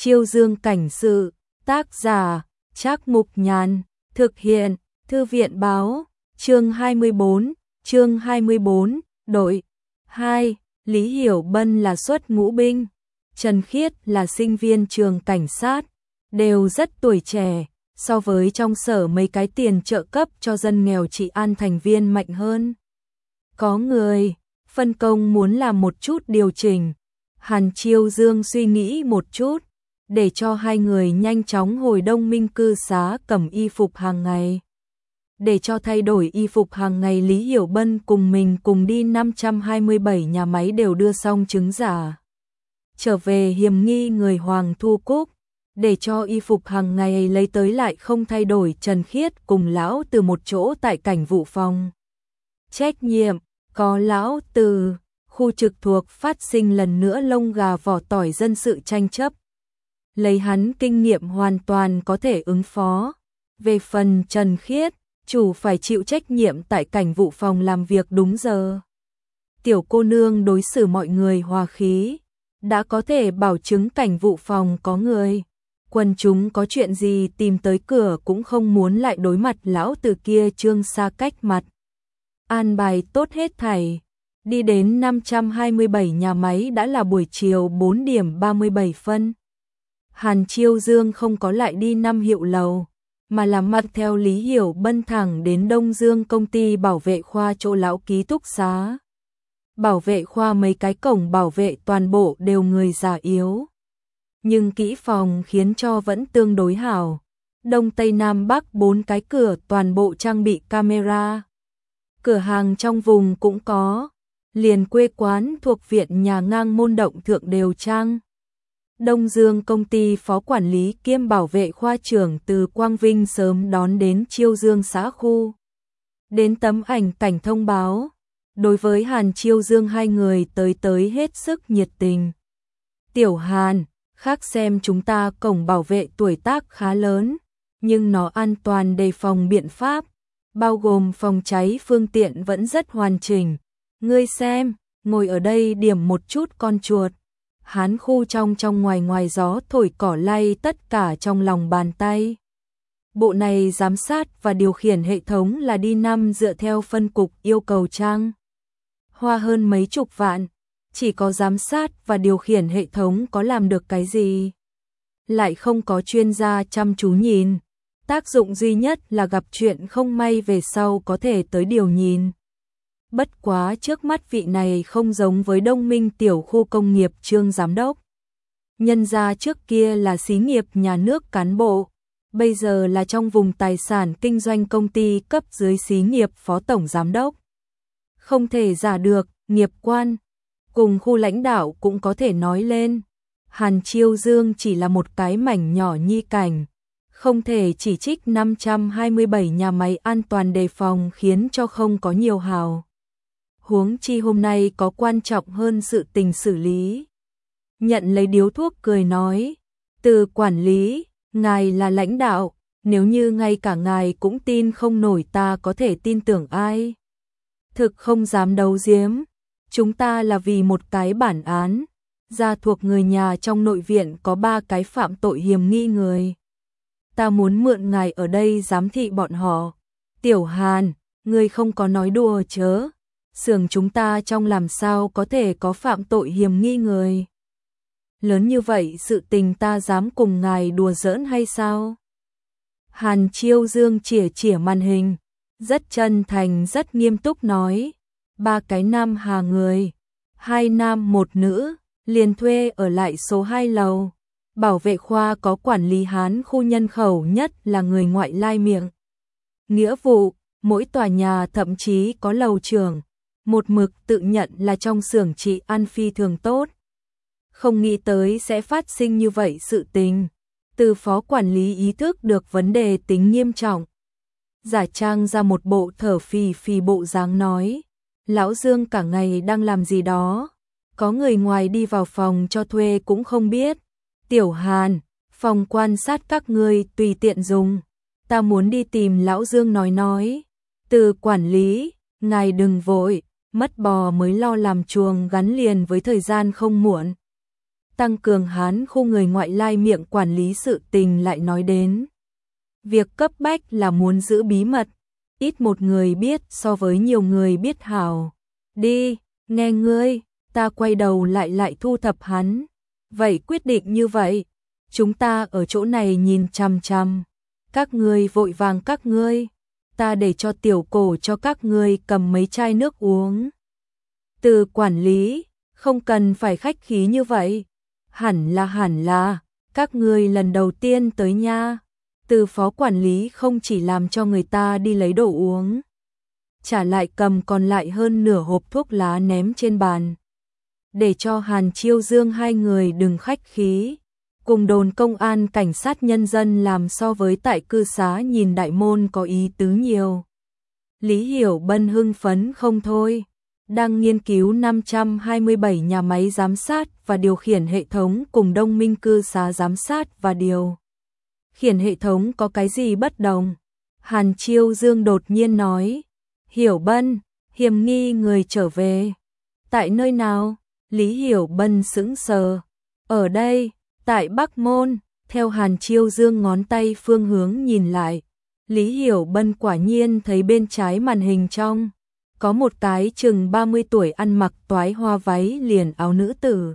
Chiêu Dương cảnh sự, tác giả, Trác Mục Nhàn, thực hiện, Thư viện báo, chương 24, đội 2, Lý Hiểu Bân là xuất ngũ binh, Trần Khiết là sinh viên trường cảnh sát, đều rất tuổi trẻ, so với trong sở mấy cái tiền trợ cấp cho dân nghèo trị an thành viên mạnh hơn. Có người phân công muốn làm một chút điều chỉnh, Hàn Chiêu Dương suy nghĩ một chút, để cho hai người nhanh chóng hồi Đông Minh cư xá cầm y phục hàng ngày. Để cho thay đổi y phục hàng ngày, Lý Hiểu Bân cùng mình cùng đi 527 nhà máy đều đưa xong chứng giả. Trở về hiểm nghi người Hoàng Thu Cúc, để cho y phục hàng ngày lấy tới lại không thay đổi, Trần Khiết cùng lão từ một chỗ tại cảnh vụ phòng. Trách nhiệm, có lão từ, khu trực thuộc phát sinh lần nữa lông gà vỏ tỏi dân sự tranh chấp. Lấy hắn kinh nghiệm hoàn toàn có thể ứng phó. Về phần Trần Khiết, chủ phải chịu trách nhiệm tại cảnh vụ phòng làm việc đúng giờ. Tiểu cô nương đối xử mọi người hòa khí, đã có thể bảo chứng cảnh vụ phòng có người. Quần chúng có chuyện gì tìm tới cửa cũng không muốn lại đối mặt lão từ kia trương xa cách mặt. An bài tốt hết thảy, đi đến 527 nhà máy đã là buổi chiều 4 điểm 37 phân. Hàn Chiêu Dương không có lại đi Năm Hiệu lầu, mà là mặc theo Lý Hiểu Bân thẳng đến Đông Dương công ty bảo vệ khoa chỗ lão ký túc xá. Bảo vệ khoa mấy cái cổng bảo vệ toàn bộ đều người già yếu, nhưng kỹ phòng khiến cho vẫn tương đối hảo. Đông Tây Nam Bắc 4 cái cửa toàn bộ trang bị camera. Cửa hàng trong vùng cũng có, liền quê quán thuộc viện nhà ngang môn động thượng đều trang. Đông Dương công ty phó quản lý kiêm bảo vệ khoa trưởng từ Quang Vinh sớm đón đến Chiêu Dương xã khu. Đến tấm ảnh cảnh thông báo, đối với Hàn Chiêu Dương hai người tới hết sức nhiệt tình. Tiểu Hàn, khác xem chúng ta cổng bảo vệ tuổi tác khá lớn, nhưng nó an toàn đề phòng biện pháp, bao gồm phòng cháy phương tiện vẫn rất hoàn chỉnh. Ngươi xem, ngồi ở đây điểm một chút con chuột. Hán khu trong ngoài gió thổi cỏ lay tất cả trong lòng bàn tay. Bộ này giám sát và điều khiển hệ thống là đi năm dựa theo phân cục yêu cầu trang. Hoa hơn mấy chục vạn, chỉ có giám sát và điều khiển hệ thống có làm được cái gì. Lại không có chuyên gia chăm chú nhìn. Tác dụng duy nhất là gặp chuyện không may về sau có thể tới điều nhìn. Bất quá trước mắt vị này không giống với Đông Minh tiểu khu công nghiệp Trương giám đốc. Nhân gia trước kia là xí nghiệp nhà nước cán bộ, bây giờ là trong vùng tài sản kinh doanh công ty cấp dưới xí nghiệp phó tổng giám đốc. Không thể giả được, nghiệp quan, cùng khu lãnh đạo cũng có thể nói lên. Hàn Chiêu Dương chỉ là một cái mảnh nhỏ nhi cảnh, không thể chỉ trích 527 nhà máy an toàn đề phòng khiến cho không có nhiều hào. Huống chi hôm nay có quan trọng hơn sự tình xử lý. Nhận lấy điếu thuốc cười nói, từ quản lý, ngài là lãnh đạo, nếu như ngay cả ngài cũng tin không nổi ta có thể tin tưởng ai. Thực không dám đấu giếm, chúng ta là vì một cái bản án, gia thuộc người nhà trong nội viện có 3 cái phạm tội hiểm nghi người. Ta muốn mượn ngài ở đây giám thị bọn họ. Tiểu Hàn, ngươi không có nói đùa chớ. Xưởng chúng ta trong làm sao có thể có phạm tội hiểm nghi người. Lớn như vậy sự tình ta dám cùng ngài đùa giỡn hay sao? Hàn Chiêu Dương chỉa màn hình, rất chân thành rất nghiêm túc nói, 3 cái nam hà người, 2 nam 1 nữ, liền thuê ở lại số 2 lầu. Bảo vệ khoa có quản lý Hán khu nhân khẩu nhất là người ngoại lai miệng. Nghĩa vụ, mỗi tòa nhà thậm chí có lầu trưởng, một mực tự nhận là trong xưởng trị an phi thường tốt. Không nghĩ tới sẽ phát sinh như vậy sự tình. Từ phó quản lý ý thức được vấn đề tính nghiêm trọng. Giả trang ra một bộ thở phì bộ dáng nói, lão Dương cả ngày đang làm gì đó, có người ngoài đi vào phòng cho thuê cũng không biết. Tiểu Hàn, phòng quan sát các ngươi tùy tiện dùng, ta muốn đi tìm lão Dương nói. Từ quản lý, ngài đừng vội, mất bò mới lo làm chuồng gắn liền với thời gian không muộn. tăng cường Hán khu người ngoại lai miệng quản lý sự tình lại nói đến. Việc cấp bách là muốn giữ bí mật, ít một người biết so với nhiều người biết hảo. Đi, nghe ngươi, ta quay đầu lại thu thập hắn. Vậy quyết định như vậy, chúng ta ở chỗ này nhìn chằm chằm. Các ngươi vội vàng các ngươi, ta để cho tiểu cổ cho các ngươi cầm mấy chai nước uống. Từ quản lý, không cần phải khách khí như vậy. Hẳn là, các ngươi lần đầu tiên tới nha. Từ phó quản lý không chỉ làm cho người ta đi lấy đồ uống, trả lại cầm còn lại hơn nửa hộp thuốc lá ném trên bàn. Để cho Hàn Chiêu Dương hai người đừng khách khí, cùng đồn công an cảnh sát nhân dân làm so với tại cư xá nhìn đại môn có ý tứ nhiều. Lý Hiểu Bân hưng phấn không thôi, đang nghiên cứu 527 nhà máy giám sát và điều khiển hệ thống cùng Đông Minh cư xá giám sát và điều khiển hệ thống có cái gì bất đồng. Hàn Chiêu Dương đột nhiên nói, Hiểu Bân, hiểm nghi người trở về. Tại nơi nào? Lý Hiểu Bân sững sờ. Ở đây, tại Bắc Môn. Theo Hàn Chiêu Dương ngón tay phương hướng nhìn lại, Lý Hiểu Bân quả nhiên thấy bên trái màn hình trong có một cái chừng 30 tuổi ăn mặc toái hoa váy liền áo nữ tử,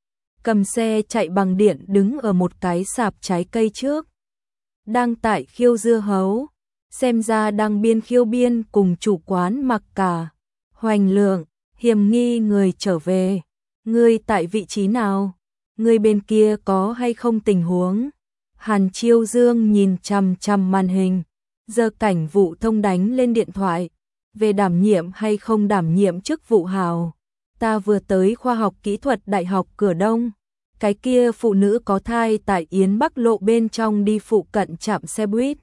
cầm xe chạy bằng điện đứng ở một cái sạp trái cây trước, đang tại khiêu dưa hấu, xem ra đang biên khiêu biên cùng chủ quán mặc cả. Hoành Lượng, hiểm nghi người trở về, ngươi tại vị trí nào? Ngươi bên kia có hay không tình huống? Hàn Chiêu Dương nhìn chằm chằm màn hình, giờ Cảnh vụ thông đánh lên điện thoại, về đảm nhiệm hay không đảm nhiệm chức vụ hào. Ta vừa tới khoa học kỹ thuật đại học Cửa Đông, cái kia phụ nữ có thai tại Yến Bắc Lộ bên trong đi phụ cận trạm xe buýt.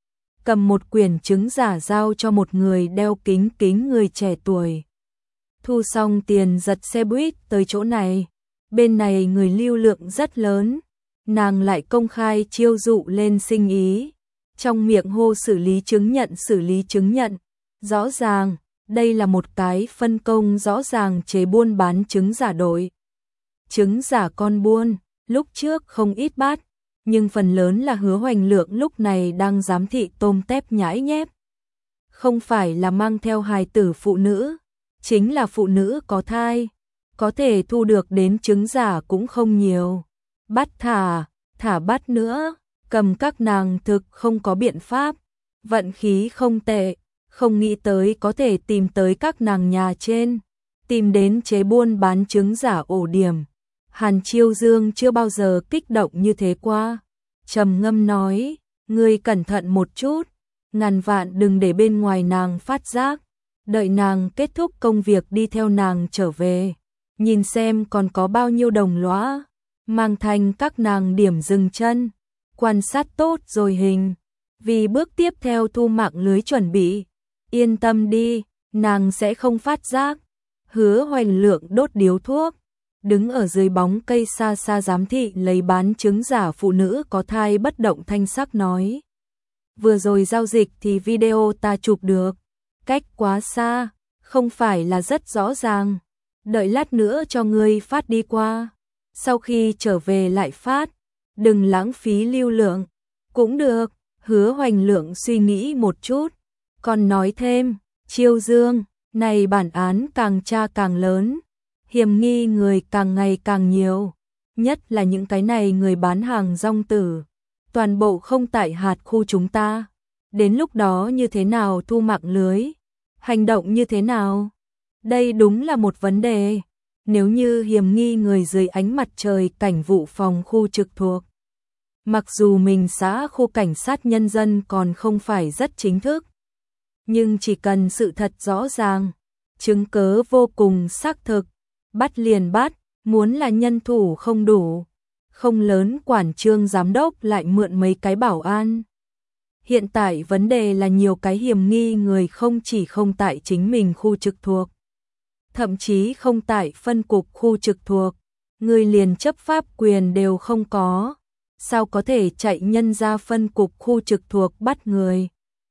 Cầm một quyển chứng giả giao cho một người đeo kính người trẻ tuổi. Thu xong tiền giật xe buýt tới chỗ này, bên này người lưu lượng rất lớn, nàng lại công khai chiêu dụ lên sinh ý, trong miệng hô xử lý chứng nhận. Rõ ràng, đây là một cái phân công rõ ràng chế buôn bán chứng giả đội. Chứng giả con buôn, lúc trước không ít bắt, nhưng phần lớn là Hứa Hoành Lượng lúc này đang giám thị tôm tép nhãi nhép. Không phải là mang theo hài tử phụ nữ, chính là phụ nữ có thai, có thể thu được đến chứng giả cũng không nhiều. Bắt thả bắt nữa, cầm các nàng thực không có biện pháp, vận khí không tệ, không nghĩ tới có thể tìm tới các nàng nhà trên, tìm đến chế buôn bán chứng giả ổ điểm. Hàn Chiêu Dương chưa bao giờ kích động như thế qua, trầm ngâm nói, ngươi cẩn thận một chút, ngàn vạn đừng để bên ngoài nàng phát giác, đợi nàng kết thúc công việc đi theo nàng trở về, nhìn xem còn có bao nhiêu đồng lõa, mang thành các nàng điểm dừng chân, quan sát tốt rồi hình, vì bước tiếp theo thu mạng lưới chuẩn bị. Yên tâm đi, nàng sẽ không phát giác. Hứa Hoành Lượng đốt điếu thuốc, đứng ở dưới bóng cây xa xa giám thị lấy bán chứng giả phụ nữ có thai bất động thanh sắc nói. Vừa rồi giao dịch thì video ta chụp được, cách quá xa, không phải là rất rõ ràng. Đợi lát nữa cho ngươi phát đi qua, sau khi trở về lại phát, đừng lãng phí lưu lượng. Cũng được, Hứa Hoành Lượng suy nghĩ một chút, còn nói thêm, Chiêu Dương, này bản án càng tra càng lớn, hiểm nghi người càng ngày càng nhiều, nhất là những cái này người bán hàng rong tử, toàn bộ không tại hạt khu chúng ta. Đến lúc đó như thế nào thu mạng lưới, hành động như thế nào? Đây đúng là một vấn đề. Nếu như hiểm nghi người dưới ánh mặt trời cảnh vụ phòng khu trực thuộc, mặc dù mình xã khu cảnh sát nhân dân còn không phải rất chính thức, nhưng chỉ cần sự thật rõ ràng, chứng cớ vô cùng xác thực, bắt liền bắt, muốn là nhân thủ không đủ, không lớn quản Trương giám đốc lại mượn mấy cái bảo an. Hiện tại vấn đề là nhiều cái hiểm nghi người không chỉ không tại chính mình khu trực thuộc, thậm chí không tại phân cục khu trực thuộc, người liền chấp pháp quyền đều không có, sao có thể chạy nhân ra phân cục khu trực thuộc bắt người.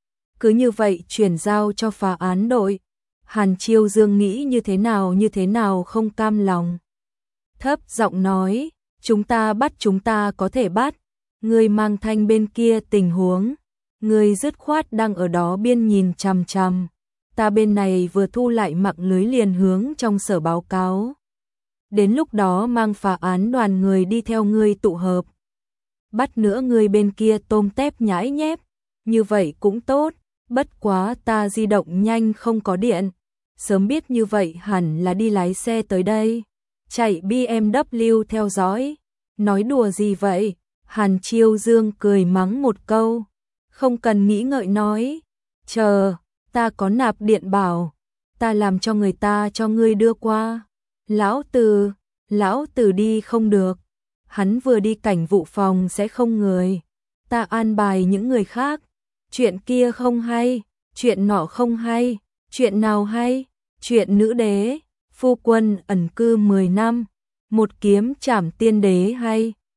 Cứ như vậy chuyển giao cho phá án đội. Hàn Chiêu Dương nghĩ như thế nào không cam lòng. Thấp giọng nói, chúng ta có thể bắt. Người mang thanh bên kia tình huống. Người dứt khoát đang ở đó biên nhìn chằm chằm. Ta bên này vừa thu lại mạng lưới liền hướng trong sở báo cáo. Đến lúc đó mang phá án đoàn người đi theo ngươi tụ hợp. Bắt nữa người bên kia tôm tép nhãi nhép. Như vậy cũng tốt, bất quá ta di động nhanh không có điện. Sớm biết như vậy hẳn là đi lái xe tới đây. Chạy BMW theo dõi. Nói đùa gì vậy? Hàn Chiêu Dương cười mắng một câu. Không cần nghĩ ngợi nói. Chờ, ta có nạp điện bảo. Ta làm cho người ta cho ngươi đưa qua. Lão Tử đi không được. Hắn vừa đi cảnh vụ phòng sẽ không người. Ta an bài những người khác. Chuyện kia không hay, chuyện nọ không hay, chuyện nào hay, chuyện nữ đế, phu quân ẩn cư 10 năm, một kiếm trảm tiên đế hay.